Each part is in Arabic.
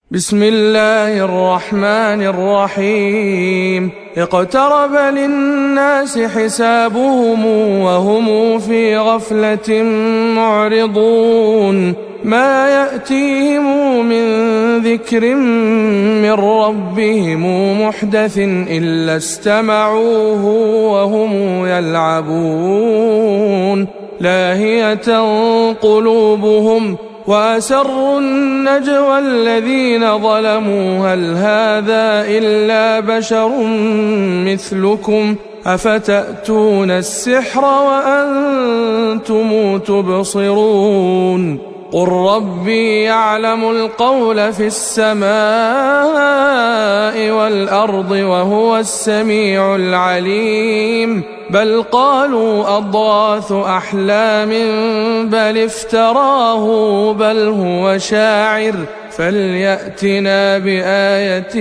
بسم الله الرحمن الرحيم. اقترب للناس حسابهم وهم في غفلة معرضون ما يأتيهم من ذكر من ربهم محدث إلا استمعوه وهم يلعبون لاهية قلوبهم وأسروا النجوى الذين ظلموا هل هذا إلا بشر مثلكم أفتأتون السحر وأنتم تبصرون قل ربي يعلم القول في السماء والأرض وهو السميع العليم بل قالوا أضغاث أحلام بل افتراه بل هو شاعر فليأتنا بآية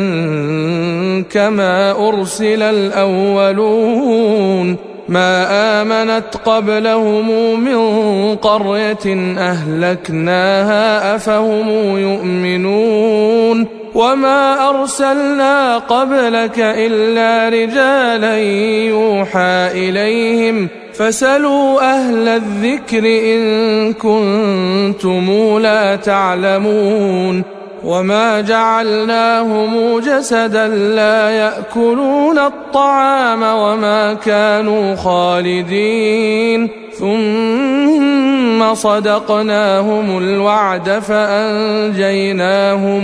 كما أرسل الأولون ما آمنت قبلهم من قرية أهلكناها أفهم يؤمنون وما أرسلنا قبلك إلا رجالا يوحى إليهم فاسألوا أهل الذكر إن كنتم لا تعلمون وما جعلناهم جسدا لا يأكلون الطعام وما كانوا خالدين ثم صدقناهم الوعد فأنجيناهم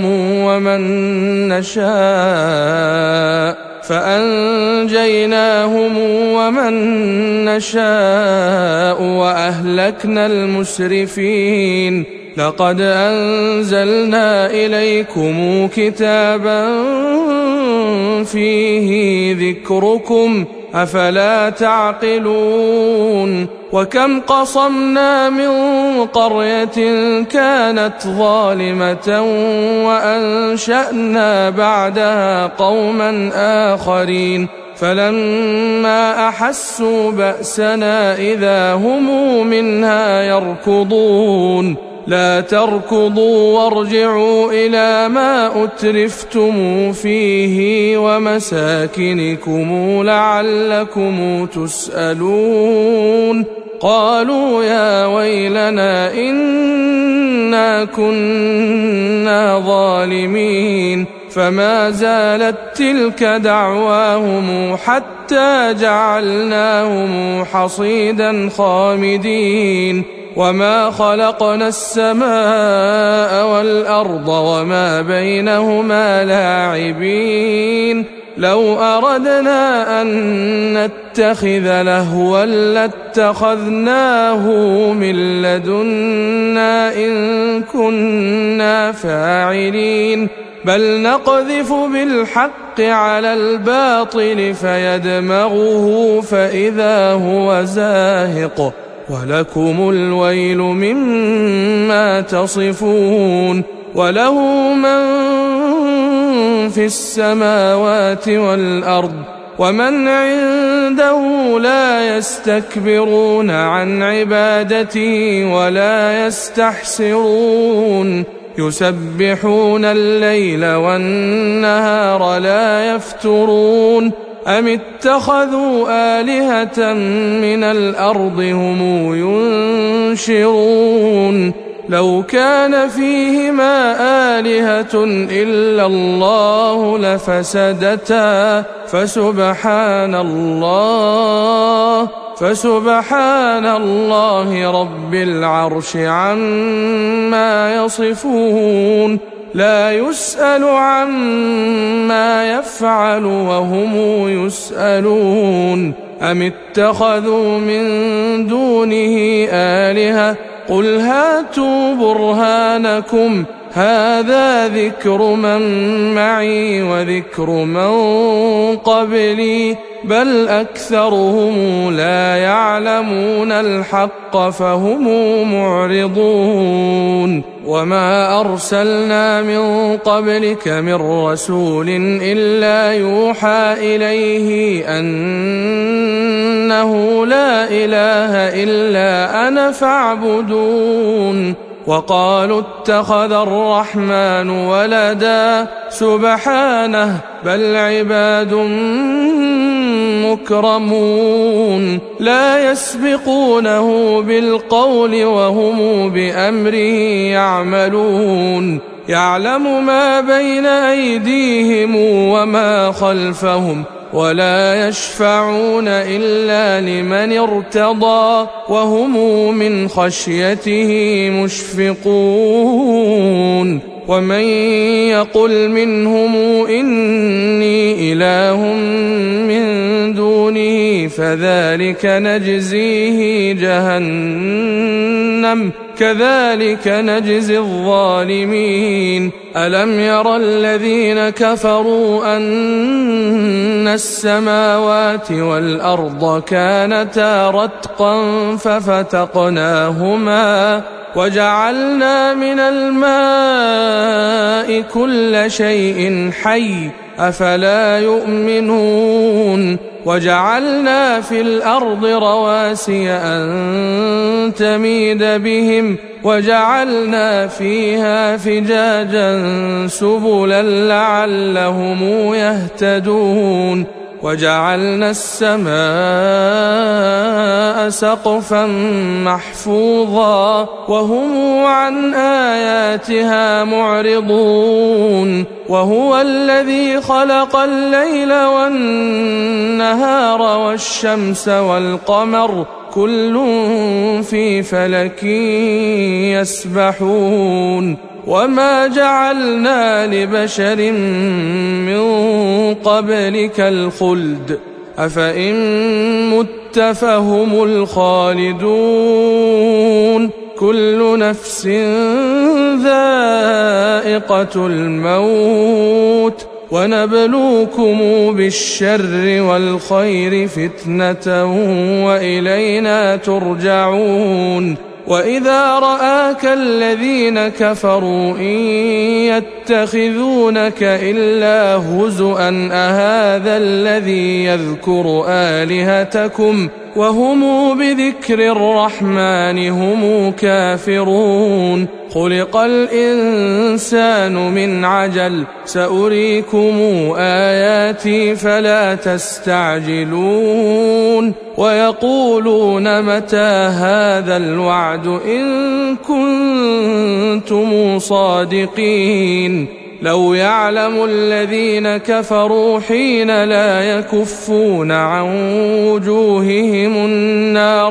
ومن نشاء وأهلكنا المسرفين لقد أنزلنا إليكم كتابا فيه ذكركم أفلا تعقلون وكم قصمنا من قرية كانت ظالمة وأنشأنا بعدها قوما آخرين فلما أحسوا بأسنا إذا هم منها يركضون لا تركضوا وارجعوا إلى ما أترفتم فيه ومساكنكم لعلكم تسألون قالوا يا ويلنا إنا كنا ظالمين فما زالت تلك دعواهم حتى جعلناهم حصيدا خامدين وما خلقنا السماء والأرض وما بينهما لاعبين لو أردنا أن نتخذ لهوا لاتخذناه من لدنا إن كنا فاعلين بل نقذف بالحق على الباطل فيدمغه فإذا هو زاهق ولكم الويل مما تصفون وله من في السماوات والأرض ومن عنده لا يستكبرون عن عبادته ولا يستحسرون يسبحون الليل والنهار لا يفترون أم اتخذوا آلهة من الأرض هم ينشرون لو كان فيهما آلهة إلا الله لفسدتا فسبحان الله رب العرش عما يصفون لا يسأل عما يفعل وهم يسألون أم اتخذوا من دونه آلهة قل هاتوا برهانكم هذا ذكر من معي وذكر من قبلي بل أكثرهم لا يعلمون الحق فهم معرضون وما أرسلنا من قبلك من رسول إلا يوحى إليه أنه لا إله إلا أنا فاعبدون وقالوا اتخذ الرحمن ولدا سبحانه بل عباد مكرمون لا يسبقونه بالقول وهم بأمره يعملون يعلم ما بين أيديهم وما خلفهم ولا يشفعون إلا لمن ارتضى وهم من خشيته مشفقون ومن يقل منهم إني إله من دونه فذلك نجزيه جهنم كذلك نجزي الظالمين ألم ير الذين كفروا أن السماوات والأرض كانتا رتقا ففتقناهما وجعلنا من الماء كل شيء حي أفلا يؤمنون وجعلنا في الأرض رواسي أن تميد بهم وجعلنا فيها فجاجا سبلا لعلهم يهتدون وجعلنا السماء سقفا محفوظا وهم عن آياتها معرضون وهو الذي خلق الليل والنهار والشمس والقمر كل في فلك يسبحون وما جعلنا لبشر من قبلك الخلد أفإن مت فهم الخالدون كل نفس ذائقة الموت ونبلوكم بالشر والخير فتنة وإلينا ترجعون وإذا رآك الذين كفروا إن يتخذونك إلا هزؤا أهذا الذي يذكر آلهتكم وهم بذكر الرحمن هم كافرون خلق الإنسان من عجل سأريكم آياتي فلا تستعجلون ويقولون متى هذا الوعد إن كنتم صادقين لو يعلم الذين كفروا حين لا يكفون عن وجوههم النار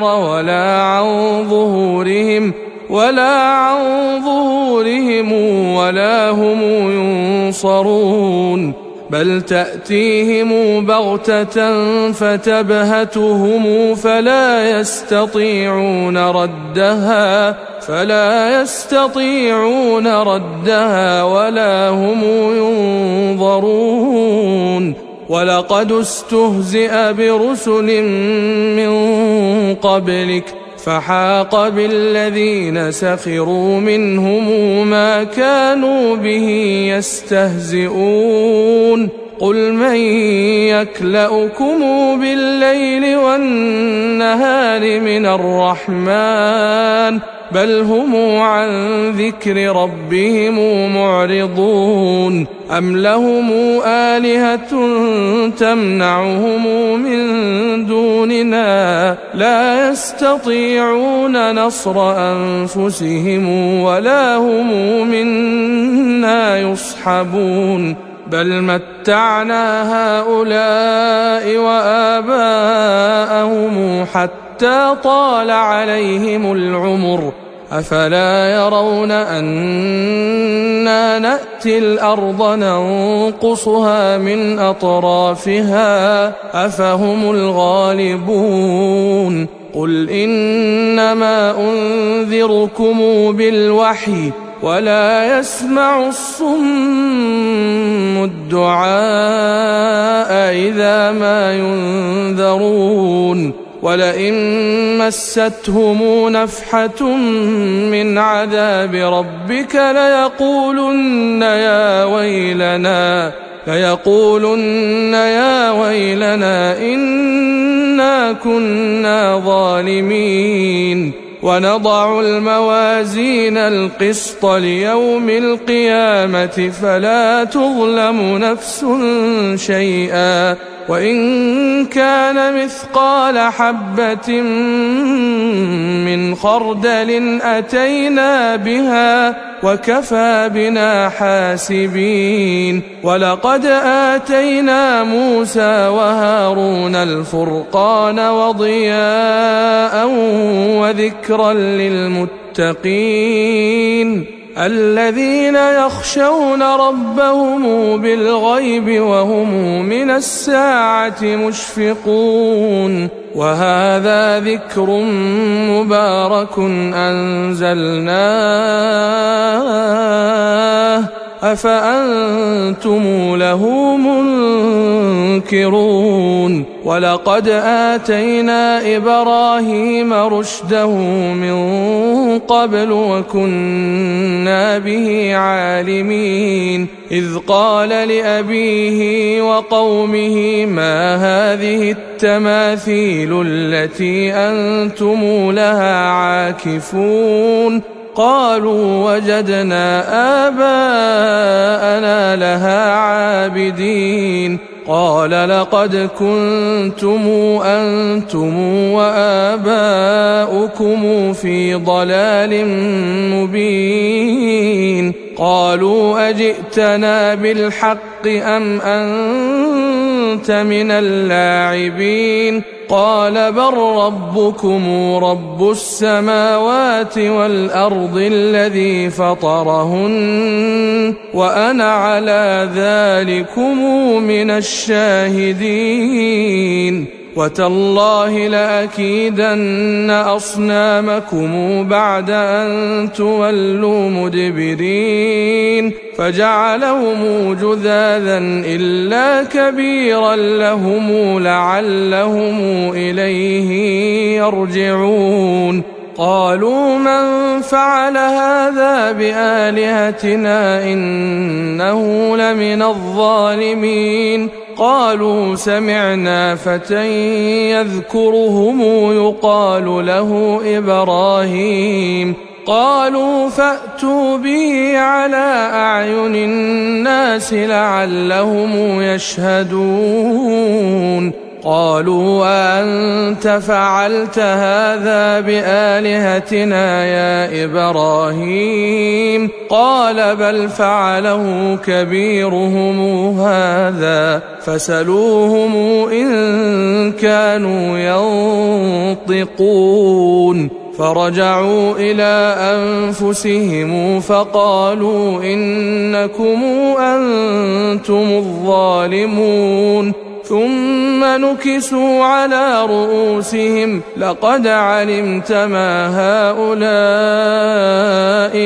ولا عن ظهورهم ولا هم ينصرون بل تأتيهم بغتة فتبهتهم فلا يستطيعون ردها ولا هم ينظرون ولقد استهزئ برسل من قبلك فحاق بالذين سخروا منهم ما كانوا به يستهزئون قل من يكلؤكم بالليل والنهار من الرحمن بل هم عن ذكر ربهم معرضون أم لهم آلهة تمنعهم من دوننا لا يستطيعون نصر أنفسهم ولا هم منا يصحبون بل متعنا هؤلاء وآباءهم حتى طال عليهم العمر أفلا يرون أنا نأتي الأرض ننقصها من أطرافها أفهم الغالبون قل إنما أنذركم بالوحي ولا يسمع الصم الدعاء إذا ما ينذرون ولئن مستهم نفحة من عذاب ربك ليقولن يا ويلنا إنا كنا ظالمين ونضع الموازين القسط ليوم القيامة فلا تظلم نفس شيئا وإن كان مثقال حبة من خردل أتينا بها وكفى بنا حاسبين ولقد آتينا موسى وهارون الفرقان وضياء وذكرا للمتقين الذين يخشون ربهم بالغيب وهم من الساعة مشفقون وهذا ذكر مبارك أنزلناه أفأنتم له منكرون ولقد آتينا إبراهيم رشده من قبل وكنا به عالمين إذ قال لأبيه وقومه ما هذه التماثيل التي أنتم لها عاكفون قالوا وجدنا آباءنا لها عابدين قال لقد كنتم أنتم وآباؤكم في ضلال مبين قالوا أجئتنا بالحق أم أنت من اللاعبين قال بل ربكم رب السماوات والأرض الذي فطرهن وأنا على ذلكم من الشاهدين وتالله لأكيدن أصنامكم بعد أن تولوا مدبرين فجعلهم جذاذا إلا كبيرا لهم لعلهم إليه يرجعون قالوا من فعل هذا بآلهتنا إنه لمن الظالمين قالوا سمعنا فتى يذكرهم يقال له إبراهيم قالوا فأتوا به على أعين الناس لعلهم يشهدون قالوا أنت فعلت هذا بآلهتنا يا إبراهيم قال بل فعله كبيرهم هذا فسلوهم إن كانوا ينطقون فرجعوا إلى أنفسهم فقالوا إنكم أنتم الظالمون ثم نكسوا على رؤوسهم لقد علمت ما هؤلاء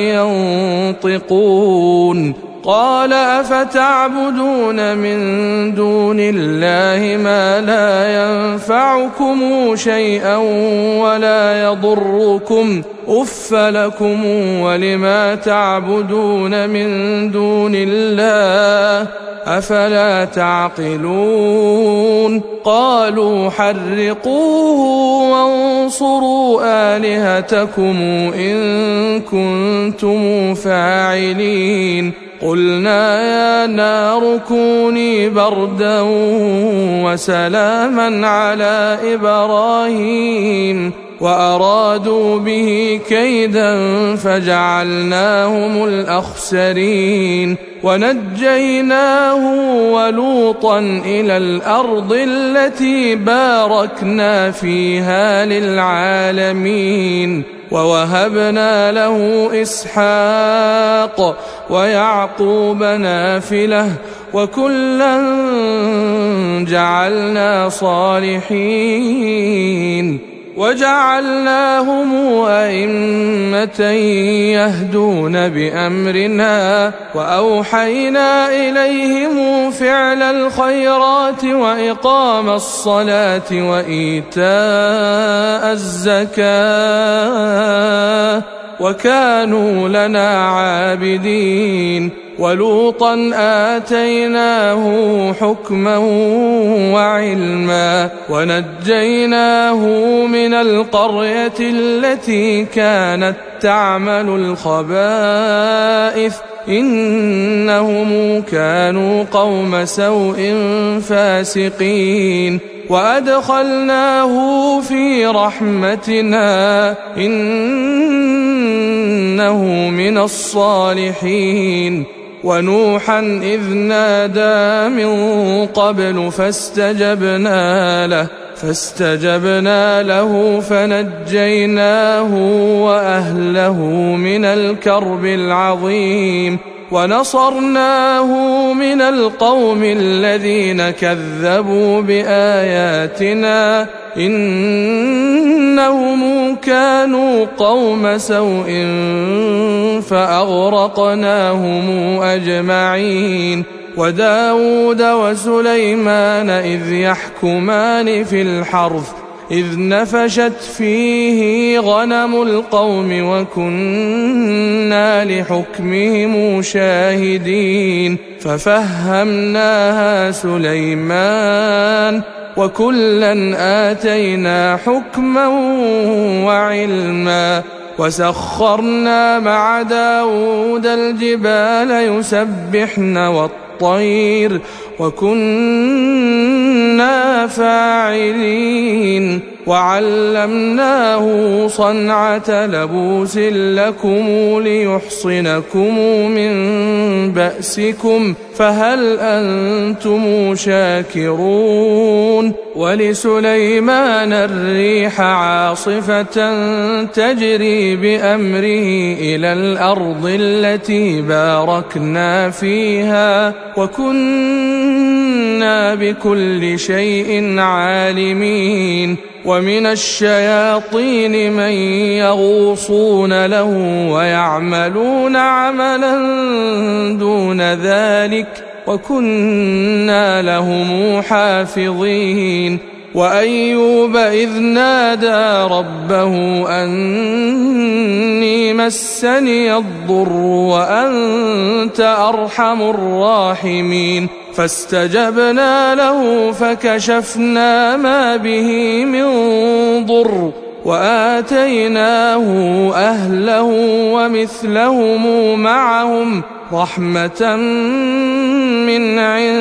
ينطقون قال أفتعبدون من دون الله ما لا ينفعكم شيئا ولا يضركم أف لكم ولما تعبدون من دون الله أفلا تعقلون قالوا حرقوه وانصروا آلهتكم إن كنتم فاعلين قلنا يا نار كوني بردا وسلاما على إبراهيم وأرادوا به كيدا فجعلناهم الأخسرين ونجيناه ولوطا إلى الأرض التي باركنا فيها للعالمين ووهبنا له إسحاق ويعقوب نافلة وكلا جعلنا صالحين وجعلناهم أئمة يهدون بأمرنا وأوحينا إليهم فعل الخيرات وإقام الصلاة وإيتاء الزكاة وكانوا لنا عابدين ولوطا آتيناه حكما وعلما ونجيناه من القرية التي كانت تعمل الخبائث إنهم كانوا قوم سوء فاسقين وأدخلناه في رحمتنا إنه من الصالحين ونوحا إذ نادى من قبل فاستجبنا له فنجيناه وأهله من الكرب العظيم ونصرناه من القوم الذين كذبوا بآياتنا إنهم كانوا قوم سوء فأغرقناهم أجمعين وداود وسليمان إذ يحكمان في الحرث إذ نفشت فيه غنم القوم وكنا لحكمهم شاهدين ففهمناها سليمان وكلا آتينا حكما وعلما وسخرنا مع داود الجبال يسبحن والطير وكنا فاعلين وعلمناه صنعة لبوس لكم ليحصنكم من بأسكم فهل أنتم شاكرون ولسليمان الريح عاصفة تجري بأمره إلى الأرض التي باركنا فيها وكنا بكل شيء عالمين ومن الشياطين من يغوصون له ويعملون عملا دون ذلك وكنا لهم حافظين وأيوب إذ نادى ربه أني مسني الضر وأنت أرحم الراحمين فاستجبنا له فكشفنا ما به من ضر وآتيناه أهله ومثلهم معهم رحمة من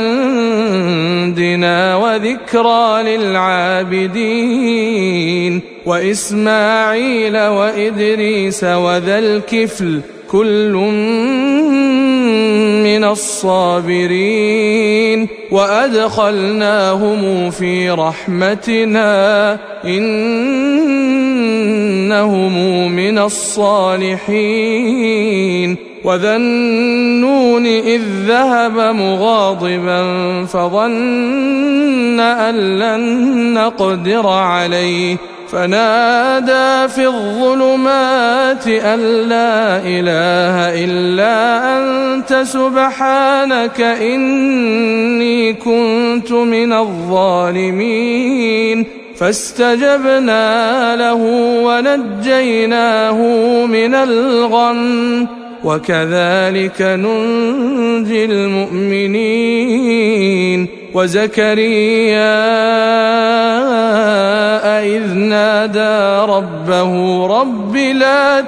عندنا وذكرى للعابدين وإسماعيل وإدريس وذا الكفل كل من الصابرين وأدخلناهم في رحمتنا إنهم من الصالحين وذا النون إذ ذهب مغاضبا فظن أن لن نقدر عليه فنادى في الظلمات أن لا إله إلا أنت سبحانك إني كنت من الظالمين فاستجبنا له ونجيناه من الغم وكذلك ننجي المؤمنين وزكريا إذ نادى ربه رب لا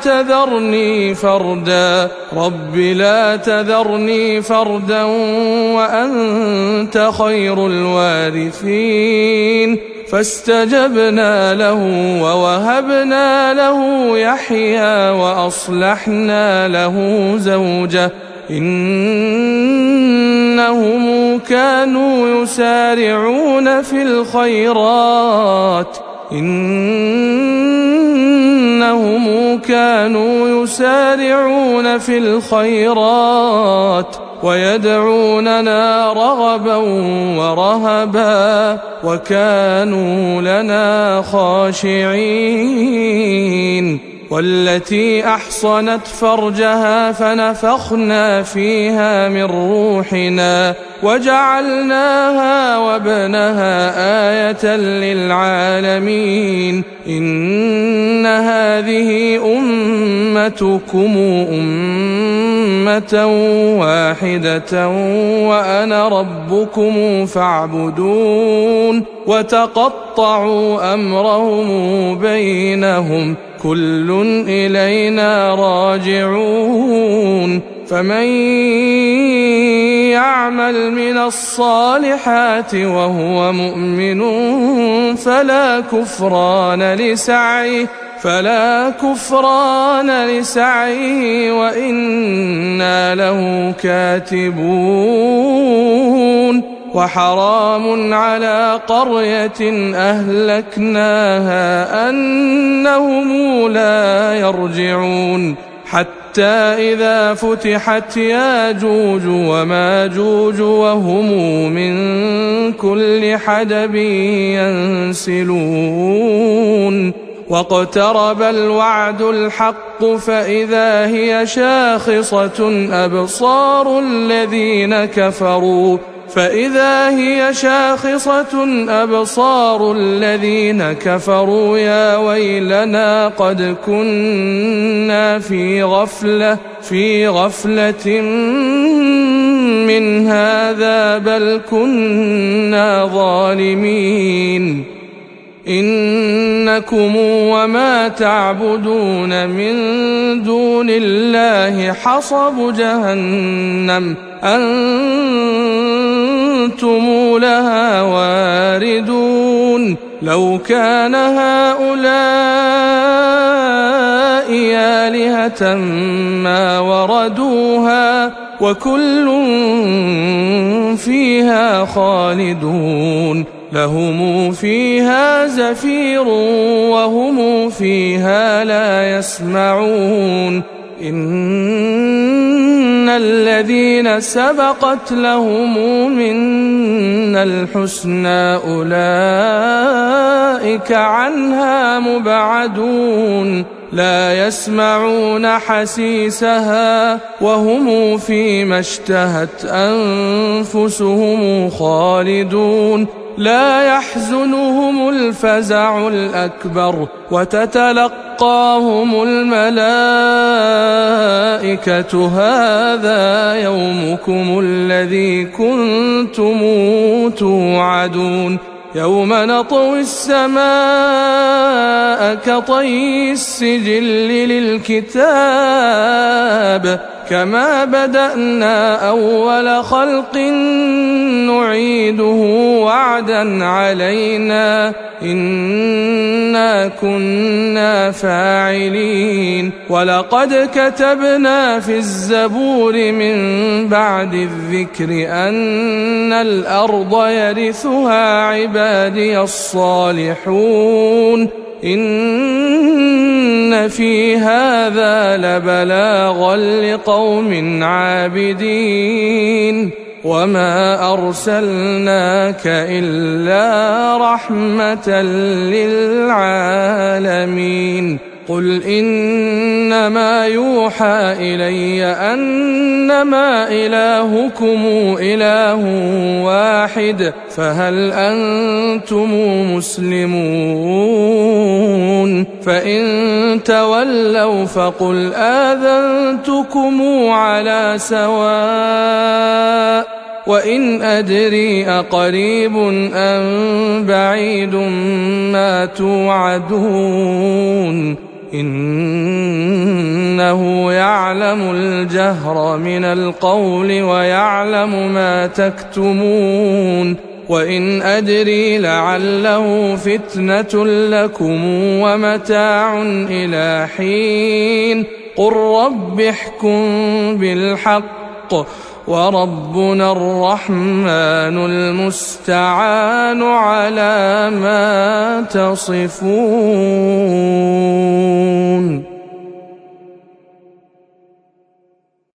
تذرني فردا وأنت خير الوارثين فاستجبنا له ووهبنا له يحيى وأصلحنا له زوجه إنهم كانوا يسارعون في الخيرات ويدعوننا رغبا ورهبا وكانوا لنا خاشعين والتي أحصنت فرجها فنفخنا فيها من روحنا وجعلناها وابنها آية للعالمين إن هذه أمتكم أمة واحدة وأنا ربكم فاعبدون وتقطعوا أمرهم بينهم كل إلينا راجعون فمن يعمل من الصالحات وهو مؤمن فلا كفران لسعيه وإنا له كاتبون وحرام على قرية أهلكناها أنهم لا يرجعون حتى إذا فتحت ياجوج وماجوج وهم من كل حدب ينسلون واقترب الوعد الحق فإذا هي شاخصة أبصار الذين كفروا يا ويلنا قد كنا في غفلة من هذا بل كنا ظالمين إنكم وما تعبدون من دون الله حصب جهنم أنتم لها واردون لو كان هؤلاء آلهة ما وردوها وكل فيها خالدون لهم فيها زفير وهم فيها لا يسمعون إن الذين سبقت لهم منا الحسنى أولئك عنها مبعدون لا يسمعون حسيسها وهم فيما اشتهت أنفسهم خالدون لا يحزنهم الفزع الأكبر وتتلقاهم الملائكة هذا يومكم الذي كنتم توعدون يوم نطوي السماء كطي السجل للكتاب كما بدأنا أول خلق نعيده وعدا علينا إنا كنا فاعلين ولقد كتبنا في الزبور من بعد الذكر أن الأرض يرثها عبادي الصالحون إن في هذا لبلاغا لقوم عابدين وما أرسلناك إلا رحمة للعالمين قل إنما يوحى إلي أنما إلهكم إله واحد فهل أنتم مسلمون فإن تولوا فقل آذنتكم على سواء وإن أدري أقريب أم بعيد ما توعدون إنه يعلم الجهر من القول ويعلم ما تكتمون وإن أدري لعله فتنة لكم ومتاع إلى حين قل رب احكم بالحق وربنا الرحمن المستعان على ما تصفون.